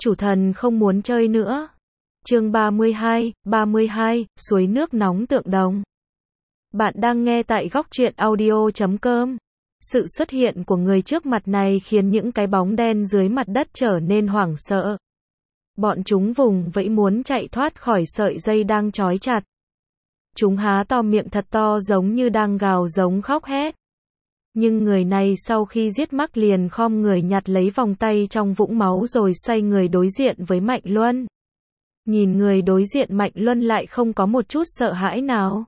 Chủ thần không muốn chơi nữa. Chương 32, suối nước nóng tượng đồng. Bạn đang nghe tại góc truyện audio.com. Sự xuất hiện của người trước mặt này khiến những cái bóng đen dưới mặt đất trở nên hoảng sợ. Bọn chúng vùng vẫy muốn chạy thoát khỏi sợi dây đang trói chặt. Chúng há to miệng thật to giống như đang gào giống khóc hét. Nhưng người này sau khi giết Mắc liền khom người nhặt lấy vòng tay trong vũng máu rồi xoay người đối diện với Mạnh Luân. Nhìn người đối diện Mạnh Luân lại không có một chút sợ hãi nào.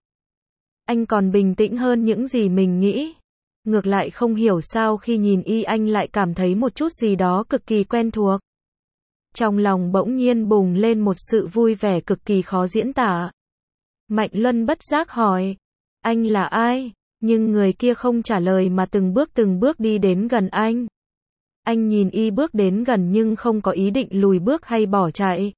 Anh còn bình tĩnh hơn những gì mình nghĩ. Ngược lại không hiểu sao khi nhìn anh lại cảm thấy một chút gì đó cực kỳ quen thuộc. Trong lòng bỗng nhiên bùng lên một sự vui vẻ cực kỳ khó diễn tả. Mạnh Luân bất giác hỏi, anh là ai? Nhưng người kia không trả lời mà từng bước đi đến gần anh. Anh nhìn bước đến gần nhưng không có ý định lùi bước hay bỏ chạy.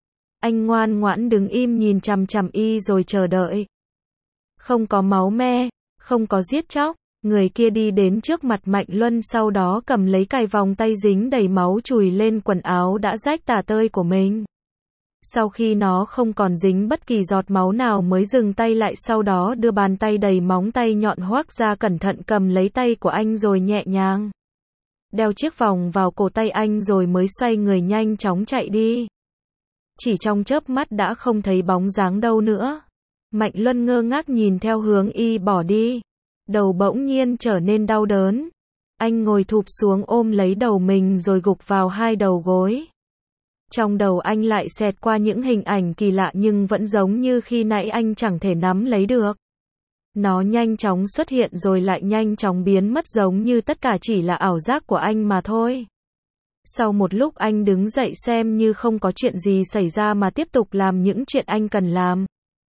Anh ngoan ngoãn đứng im nhìn chằm chằm rồi chờ đợi. Không có máu me, không có giết chóc, người kia đi đến trước mặt Mạnh Luân sau đó cầm lấy cài vòng tay dính đầy máu chùi lên quần áo đã rách tả tơi của mình. Sau khi nó không còn dính bất kỳ giọt máu nào mới dừng tay lại, sau đó đưa bàn tay đầy móng tay nhọn hoắt ra cẩn thận cầm lấy tay của anh rồi nhẹ nhàng đeo chiếc vòng vào cổ tay anh rồi mới xoay người nhanh chóng chạy đi. Chỉ trong chớp mắt đã không thấy bóng dáng đâu nữa. Mạnh Luân ngơ ngác nhìn theo hướng bỏ đi. Đầu bỗng nhiên trở nên đau đớn. Anh ngồi thụp xuống ôm lấy đầu mình rồi gục vào hai đầu gối. Trong đầu anh lại xẹt qua những hình ảnh kỳ lạ nhưng vẫn giống như khi nãy anh chẳng thể nắm lấy được. Nó nhanh chóng xuất hiện rồi lại nhanh chóng biến mất giống như tất cả chỉ là ảo giác của anh mà thôi. Sau một lúc anh đứng dậy xem như không có chuyện gì xảy ra mà tiếp tục làm những chuyện anh cần làm.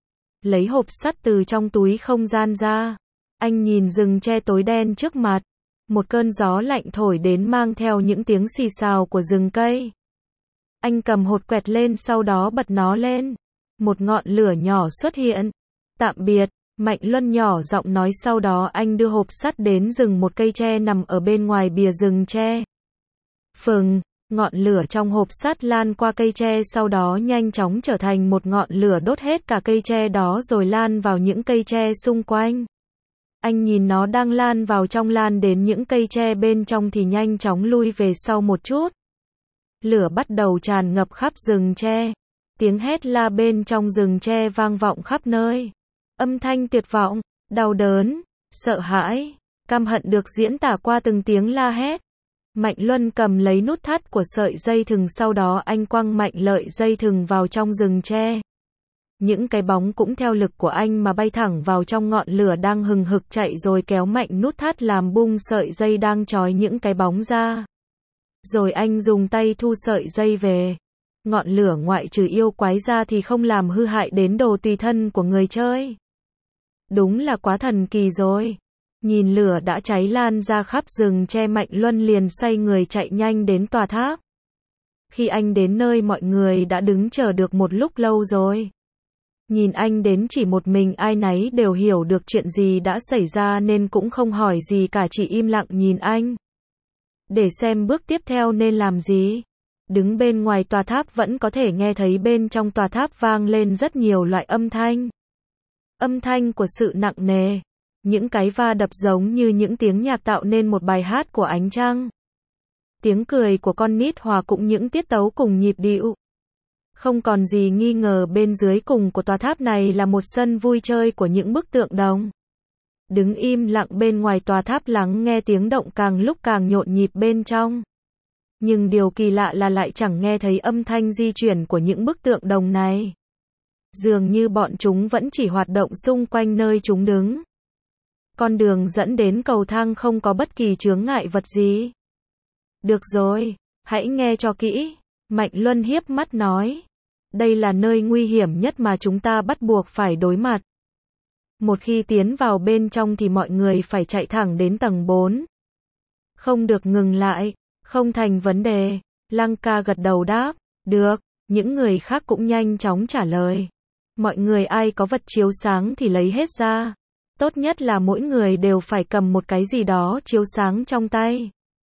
Lấy hộp sắt từ trong túi không gian ra. Anh nhìn rừng tre tối đen trước mặt. Một cơn gió lạnh thổi đến mang theo những tiếng xì xào của rừng cây. Anh cầm hột quẹt lên sau đó bật nó lên. Một ngọn lửa nhỏ xuất hiện. Tạm biệt, Mạnh Luân nhỏ giọng nói, sau đó anh đưa hộp sắt đến rừng một cây tre nằm ở bên ngoài bìa rừng tre. Phừng, ngọn lửa trong hộp sắt lan qua cây tre sau đó nhanh chóng trở thành một ngọn lửa đốt hết cả cây tre đó rồi lan vào những cây tre xung quanh. Anh nhìn nó đang lan vào trong, lan đến những cây tre bên trong thì nhanh chóng lui về sau một chút. Lửa bắt đầu tràn ngập khắp rừng tre. Tiếng hét la bên trong rừng tre vang vọng khắp nơi. Âm thanh tuyệt vọng, đau đớn, sợ hãi, căm hận được diễn tả qua từng tiếng la hét. Mạnh Luân cầm lấy nút thắt của sợi dây thừng, sau đó anh quăng mạnh lợi dây thừng vào trong rừng tre. Những cái bóng cũng theo lực của anh mà bay thẳng vào trong ngọn lửa đang hừng hực chạy rồi kéo mạnh nút thắt làm bung sợi dây đang trói những cái bóng ra. Rồi anh dùng tay thu sợi dây về. Ngọn lửa ngoại trừ yêu quái ra thì không làm hư hại đến đồ tùy thân của người chơi. Đúng là quá thần kỳ rồi. Nhìn lửa đã cháy lan ra khắp rừng tre, Mạnh Luân liền xoay người chạy nhanh đến tòa tháp. Khi anh đến nơi mọi người đã đứng chờ được một lúc lâu rồi. Nhìn anh đến chỉ một mình ai nấy đều hiểu được chuyện gì đã xảy ra nên cũng không hỏi gì cả, chỉ im lặng nhìn anh. Để xem bước tiếp theo nên làm gì. Đứng bên ngoài tòa tháp vẫn có thể nghe thấy bên trong tòa tháp vang lên rất nhiều loại âm thanh. Âm thanh của sự nặng nề. Những cái va đập giống như những tiếng nhạc tạo nên một bài hát của ánh trăng. Tiếng cười của con nít hòa cũng những tiết tấu cùng nhịp điệu. Không còn gì nghi ngờ bên dưới cùng của tòa tháp này là một sân vui chơi của những bức tượng đồng. Đứng im lặng bên ngoài tòa tháp lắng nghe tiếng động càng lúc càng nhộn nhịp bên trong. Nhưng điều kỳ lạ là lại chẳng nghe thấy âm thanh di chuyển của những bức tượng đồng này. Dường như bọn chúng vẫn chỉ hoạt động xung quanh nơi chúng đứng. Con đường dẫn đến cầu thang không có bất kỳ chướng ngại vật gì. Được rồi, hãy nghe cho kỹ. Mạnh Luân hiếp mắt nói. Đây là nơi nguy hiểm nhất mà chúng ta bắt buộc phải đối mặt. Một khi tiến vào bên trong thì mọi người phải chạy thẳng đến tầng 4. Không được ngừng lại, không thành vấn đề. Lăng ca gật đầu đáp. Được, những người khác cũng nhanh chóng trả lời. Mọi người ai có vật chiếu sáng thì lấy hết ra. Tốt nhất là mỗi người đều phải cầm một cái gì đó chiếu sáng trong tay.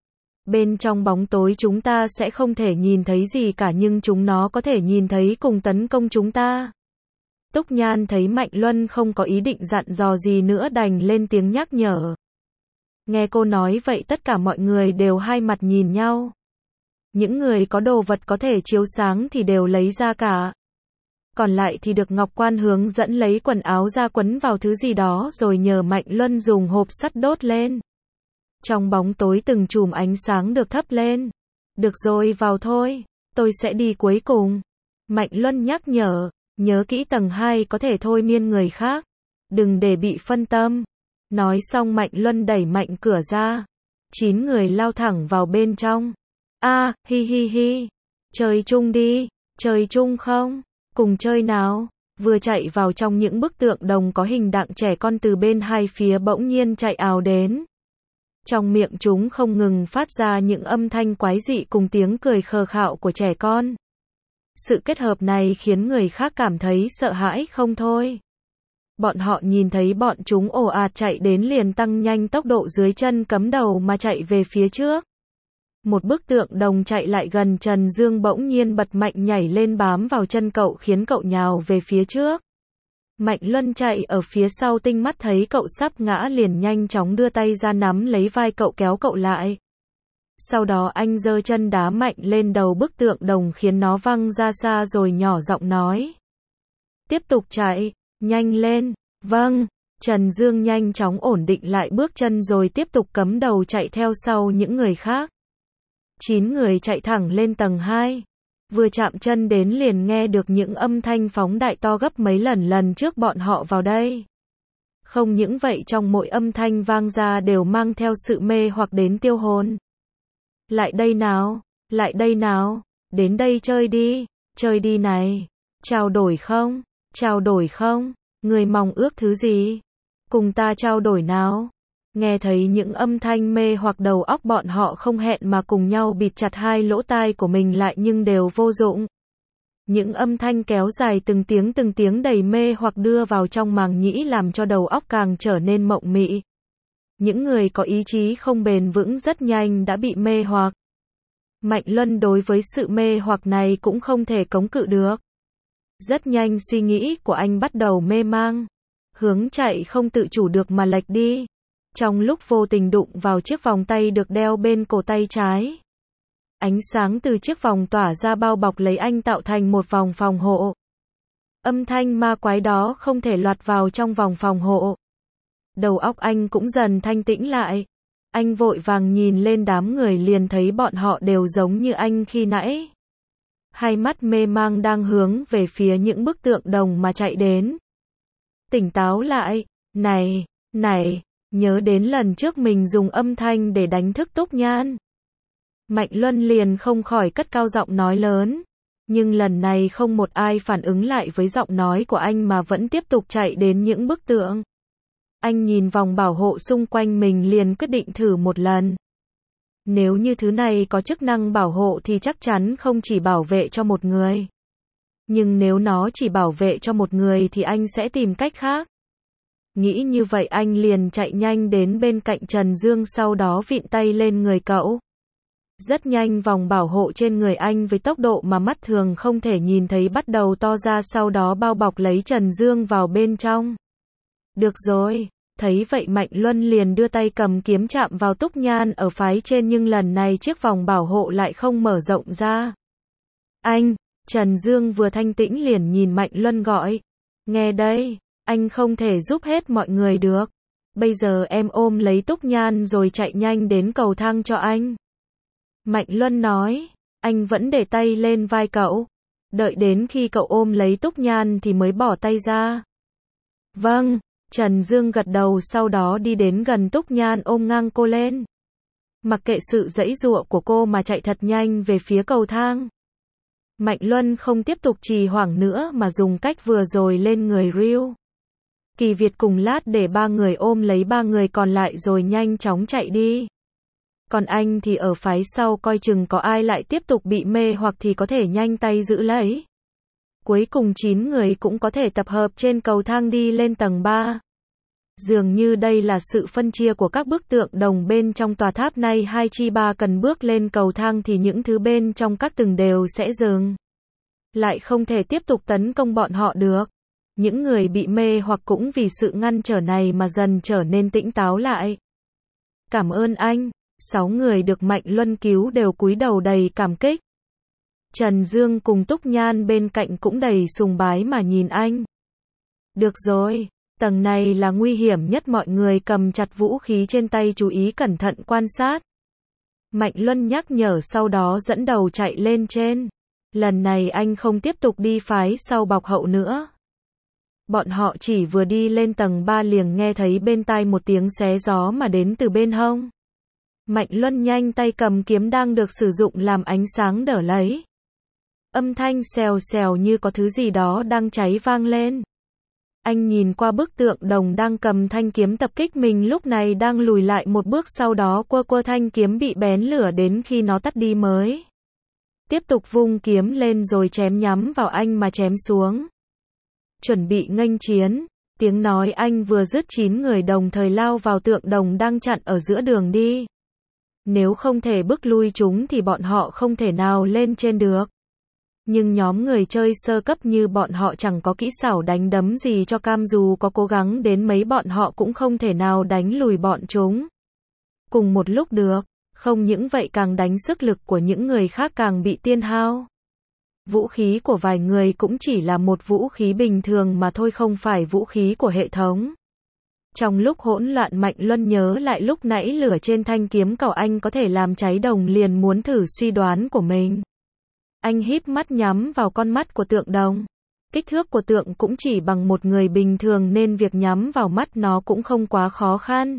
Bên trong bóng tối chúng ta sẽ không thể nhìn thấy gì cả nhưng chúng nó có thể nhìn thấy cùng tấn công chúng ta. Túc Nhan thấy Mạnh Luân không có ý định dặn dò gì nữa đành lên tiếng nhắc nhở. Nghe cô nói vậy tất cả mọi người đều hai mặt nhìn nhau. Những người có đồ vật có thể chiếu sáng thì đều lấy ra cả. Còn lại thì được Ngọc Quan hướng dẫn lấy quần áo ra quấn vào thứ gì đó rồi nhờ Mạnh Luân dùng hộp sắt đốt lên. Trong bóng tối từng chùm ánh sáng được thắp lên. Được rồi vào thôi, tôi sẽ đi cuối cùng. Mạnh Luân nhắc nhớ kỹ tầng 2 có thể thôi miên người khác. Đừng để bị phân tâm. Nói xong Mạnh Luân đẩy mạnh cửa ra. 9 người lao thẳng vào bên trong. Hi hi hi. Chơi chung đi, chơi chung không? Cùng chơi nào? Vừa chạy vào trong những bức tượng đồng có hình dạng trẻ con từ bên hai phía bỗng nhiên chạy ào đến. Trong miệng chúng không ngừng phát ra những âm thanh quái dị cùng tiếng cười khờ khạo của trẻ con. Sự kết hợp này khiến người khác cảm thấy sợ hãi không thôi. Bọn họ nhìn thấy bọn chúng ồ ạt chạy đến liền tăng nhanh tốc độ dưới chân cấm đầu mà chạy về phía trước. Một bức tượng đồng chạy lại gần Trần Dương bỗng nhiên bật mạnh nhảy lên bám vào chân cậu khiến cậu nhào về phía trước. Mạnh Luân chạy ở phía sau tinh mắt thấy cậu sắp ngã liền nhanh chóng đưa tay ra nắm lấy vai cậu kéo cậu lại. Sau đó anh giơ chân đá mạnh lên đầu bức tượng đồng khiến nó văng ra xa rồi nhỏ giọng nói. Tiếp tục chạy, nhanh lên, vâng. Trần Dương nhanh chóng ổn định lại bước chân rồi tiếp tục cắm đầu chạy theo sau những người khác. 9 người chạy thẳng lên tầng 2. Vừa chạm chân đến liền nghe được những âm thanh phóng đại to gấp mấy lần trước bọn họ vào đây. Không những vậy trong mỗi âm thanh vang ra đều mang theo sự mê hoặc đến tiêu hồn. Lại đây nào, đến đây chơi đi này, trao đổi không, người mong ước thứ gì, cùng ta trao đổi nào. Nghe thấy những âm thanh mê hoặc đầu óc bọn họ không hẹn mà cùng nhau bịt chặt hai lỗ tai của mình lại nhưng đều vô dụng. Những âm thanh kéo dài từng tiếng đầy mê hoặc đưa vào trong màng nhĩ làm cho đầu óc càng trở nên mộng mị. Những người có ý chí không bền vững rất nhanh đã bị mê hoặc. Mạnh Luân đối với sự mê hoặc này cũng không thể chống cự được. Rất nhanh suy nghĩ của anh bắt đầu mê mang. Hướng chạy không tự chủ được mà lệch đi. Trong lúc vô tình đụng vào chiếc vòng tay được đeo bên cổ tay trái. Ánh sáng từ chiếc vòng tỏa ra bao bọc lấy anh tạo thành một vòng phòng hộ. Âm thanh ma quái đó không thể lọt vào trong vòng phòng hộ. Đầu óc anh cũng dần thanh tĩnh lại. Anh vội vàng nhìn lên đám người liền thấy bọn họ đều giống như anh khi nãy. Hai mắt mê mang đang hướng về phía những bức tượng đồng mà chạy đến. Tỉnh táo lại, này, nhớ đến lần trước mình dùng âm thanh để đánh thức Túc Nhan. Mạnh Luân liền không khỏi cất cao giọng nói lớn. Nhưng lần này không một ai phản ứng lại với giọng nói của anh mà vẫn tiếp tục chạy đến những bức tượng. Anh nhìn vòng bảo hộ xung quanh mình liền quyết định thử một lần. Nếu như thứ này có chức năng bảo hộ thì chắc chắn không chỉ bảo vệ cho một người. Nhưng nếu nó chỉ bảo vệ cho một người thì anh sẽ tìm cách khác. Nghĩ như vậy anh liền chạy nhanh đến bên cạnh Trần Dương sau đó vịn tay lên người cậu. Rất nhanh vòng bảo hộ trên người anh với tốc độ mà mắt thường không thể nhìn thấy bắt đầu to ra sau đó bao bọc lấy Trần Dương vào bên trong. Được rồi, thấy vậy Mạnh Luân liền đưa tay cầm kiếm chạm vào Túc Nhan ở phái trên nhưng lần này chiếc vòng bảo hộ lại không mở rộng ra. Anh, Trần Dương vừa thanh tĩnh liền nhìn Mạnh Luân gọi. Nghe đây, anh không thể giúp hết mọi người được. Bây giờ em ôm lấy Túc Nhan rồi chạy nhanh đến cầu thang cho anh. Mạnh Luân nói, anh vẫn để tay lên vai cậu. Đợi đến khi cậu ôm lấy Túc Nhan thì mới bỏ tay ra. Vâng, Trần Dương gật đầu sau đó đi đến gần Túc Nhan ôm ngang cô lên. Mặc kệ sự giãy giụa của cô mà chạy thật nhanh về phía cầu thang. Mạnh Luân không tiếp tục trì hoãn nữa mà dùng cách vừa rồi lên người Ryu. Kỳ Việt cùng Lát để ba người ôm lấy ba người còn lại rồi nhanh chóng chạy đi. Còn anh thì ở phái sau coi chừng có ai lại tiếp tục bị mê hoặc thì có thể nhanh tay giữ lấy. Cuối cùng 9 người cũng có thể tập hợp trên cầu thang đi lên tầng 3. Dường như đây là sự phân chia của các bức tượng đồng bên trong tòa tháp này, hai chi ba cần bước lên cầu thang thì những thứ bên trong các tầng đều sẽ dừng lại, không thể tiếp tục tấn công bọn họ được. Những người bị mê hoặc cũng vì sự ngăn trở này mà dần trở nên tỉnh táo lại. Cảm ơn anh. 6 người được Mạnh Luân cứu đều cúi đầu đầy cảm kích. Trần Dương cùng Túc Nhan bên cạnh cũng đầy sùng bái mà nhìn anh. Được rồi, tầng này là nguy hiểm nhất, mọi người cầm chặt vũ khí trên tay chú ý cẩn thận quan sát. Mạnh Luân nhắc nhở, sau đó dẫn đầu chạy lên trên. Lần này anh không tiếp tục đi phái sau bọc hậu nữa. Bọn họ chỉ vừa đi lên tầng 3 liền nghe thấy bên tai một tiếng xé gió mà đến từ bên hông. Mạnh Luân nhanh tay cầm kiếm đang được sử dụng làm ánh sáng đỡ lấy. Âm thanh xèo xèo như có thứ gì đó đang cháy vang lên. Anh nhìn qua bức tượng đồng đang cầm thanh kiếm tập kích mình lúc này đang lùi lại một bước, sau đó quơ thanh kiếm bị bén lửa đến khi nó tắt đi mới tiếp tục vung kiếm lên rồi chém nhắm vào anh mà chém xuống. Chuẩn bị nghênh chiến. Tiếng nói anh vừa dứt, 9 người đồng thời lao vào tượng đồng đang chặn ở giữa đường đi. Nếu không thể bức lui chúng thì bọn họ không thể nào lên trên được. Nhưng nhóm người chơi sơ cấp như bọn họ chẳng có kỹ xảo đánh đấm gì cho cam, dù có cố gắng đến mấy bọn họ cũng không thể nào đánh lùi bọn chúng cùng một lúc được. Không những vậy, càng đánh sức lực của những người khác càng bị tiêu hao. Vũ khí của vài người cũng chỉ là một vũ khí bình thường mà thôi, không phải vũ khí của hệ thống. Trong lúc hỗn loạn, Mạnh Luân nhớ lại lúc nãy lửa trên thanh kiếm cầu anh có thể làm cháy đồng, liền muốn thử suy đoán của mình. Anh híp mắt nhắm vào con mắt của tượng đồng. Kích thước của tượng cũng chỉ bằng một người bình thường nên việc nhắm vào mắt nó cũng không quá khó khăn.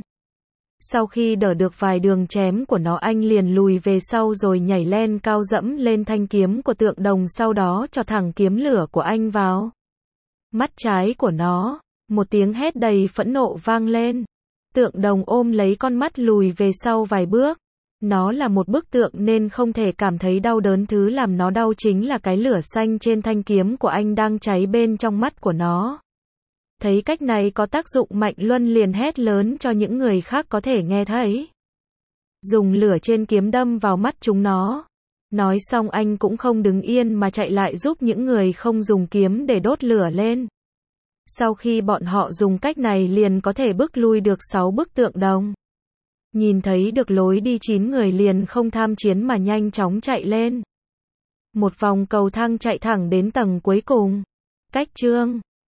Sau khi đỡ được vài đường chém của nó, anh liền lùi về sau rồi nhảy lên cao dẫm lên thanh kiếm của tượng đồng, sau đó cho thẳng kiếm lửa của anh vào mắt trái của nó. Một tiếng hét đầy phẫn nộ vang lên. Tượng đồng ôm lấy con mắt lùi về sau vài bước. Nó là một bức tượng nên không thể cảm thấy đau đớn, thứ làm nó đau chính là cái lửa xanh trên thanh kiếm của anh đang cháy bên trong mắt của nó. Thấy cách này có tác dụng, Mạnh Luân liền hét lớn cho những người khác có thể nghe thấy. Dùng lửa trên kiếm đâm vào mắt chúng nó. Nói xong anh cũng không đứng yên mà chạy lại giúp những người không dùng kiếm để đốt lửa lên. Sau khi bọn họ dùng cách này liền có thể bức lui được 6 bức tượng đồng. Nhìn thấy được lối đi, 9 người liền không tham chiến mà nhanh chóng chạy lên. Một vòng cầu thang chạy thẳng đến tầng cuối cùng. Cách chương